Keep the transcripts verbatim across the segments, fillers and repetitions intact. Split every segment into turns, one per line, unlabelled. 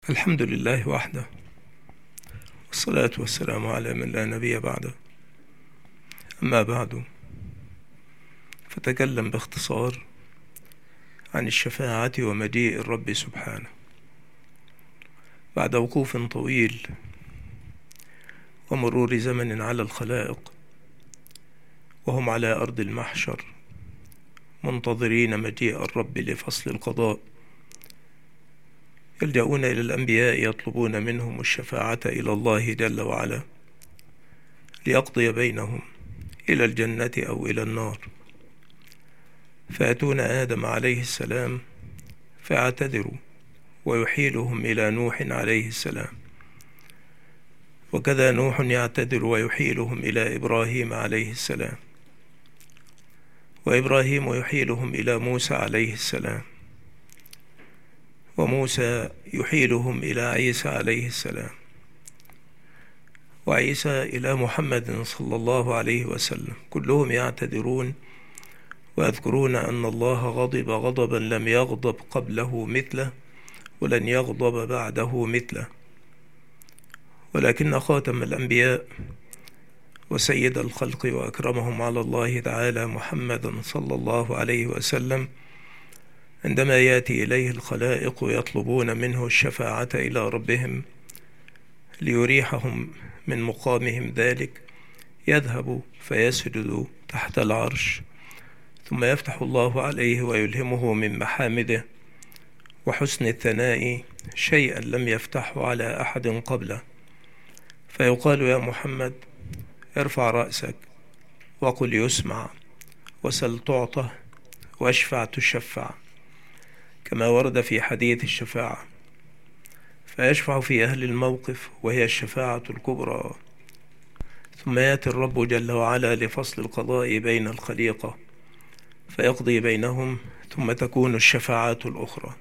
الحمد لله وحده، والصلاة والسلام على من لا نبي بعده. أما بعد، فتكلم باختصار عن الشفاعة ومجيء الرب سبحانه. بعد وقوف طويل ومرور زمن على الخلائق وهم على أرض المحشر منتظرين مجيء الرب لفصل القضاء، يلجؤون إلى الأنبياء يطلبون منهم الشفاعة إلى الله جل وعلا ليقضي بينهم إلى الجنة أو إلى النار. فيأتون آدم عليه السلام فيعتذروا ويحيلهم إلى نوح عليه السلام، وكذا نوح يعتذر ويحيلهم إلى إبراهيم عليه السلام، وإبراهيم يحيلهم إلى موسى عليه السلام، وموسى يحيلهم إلى عيسى عليه السلام، وعيسى إلى محمد صلى الله عليه وسلم. كلهم يعتذرون ويذكرون أن الله غضب غضبا لم يغضب قبله مثله ولن يغضب بعده مثله، ولكن خاتم الأنبياء وسيد الخلق وأكرمهم على الله تعالى محمد صلى الله عليه وسلم عندما يأتي إليه الخلائق يطلبون منه الشفاعة إلى ربهم ليريحهم من مقامهم ذلك، يذهب فيسجد تحت العرش، ثم يفتح الله عليه ويلهمه من محامده وحسن الثناء شيئا لم يفتحه على أحد قبله، فيقال: يا محمد، ارفع رأسك وقل يسمع، وسل تعطى، واشفع تشفع، كما ورد في حديث الشفاعة. فيشفع في أهل الموقف وهي الشفاعة الكبرى، ثم يأتي الرب جل وعلا لفصل القضاء بين الخليقة فيقضي بينهم، ثم تكون الشفاعات الأخرى.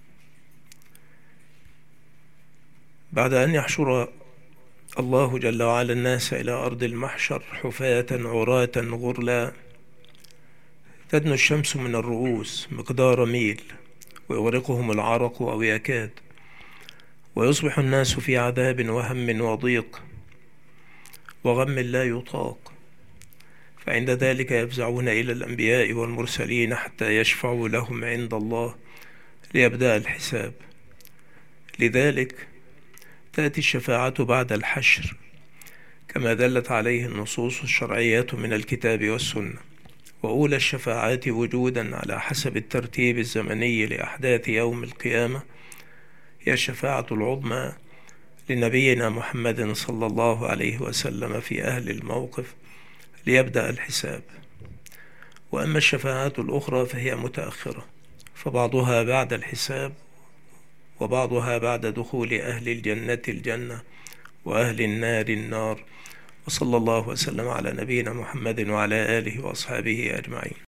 بعد أن يحشر الله جل وعلا الناس إلى أرض المحشر حفاة عراة غرلا، تدنو الشمس من الرؤوس مقدار ميل ويغرقهم العرق أو يكاد، ويصبح الناس في عذاب وهم وضيق وغم لا يطاق. فعند ذلك يفزعون إلى الأنبياء والمرسلين حتى يشفعوا لهم عند الله ليبدأ الحساب. لذلك تأتي الشفاعة بعد الحشر كما دلت عليه النصوص الشرعية من الكتاب والسنة. وأولى الشفاعات وجودا على حسب الترتيب الزمني لأحداث يوم القيامة هي الشفاعة العظمى لنبينا محمد صلى الله عليه وسلم في أهل الموقف ليبدأ الحساب. وأما الشفاعات الأخرى فهي متأخرة، فبعضها بعد الحساب وبعضها بعد دخول أهل الجنة الجنة وأهل النار النار. وصلى الله وسلم على نبينا محمد وعلى آله وأصحابه أجمعين.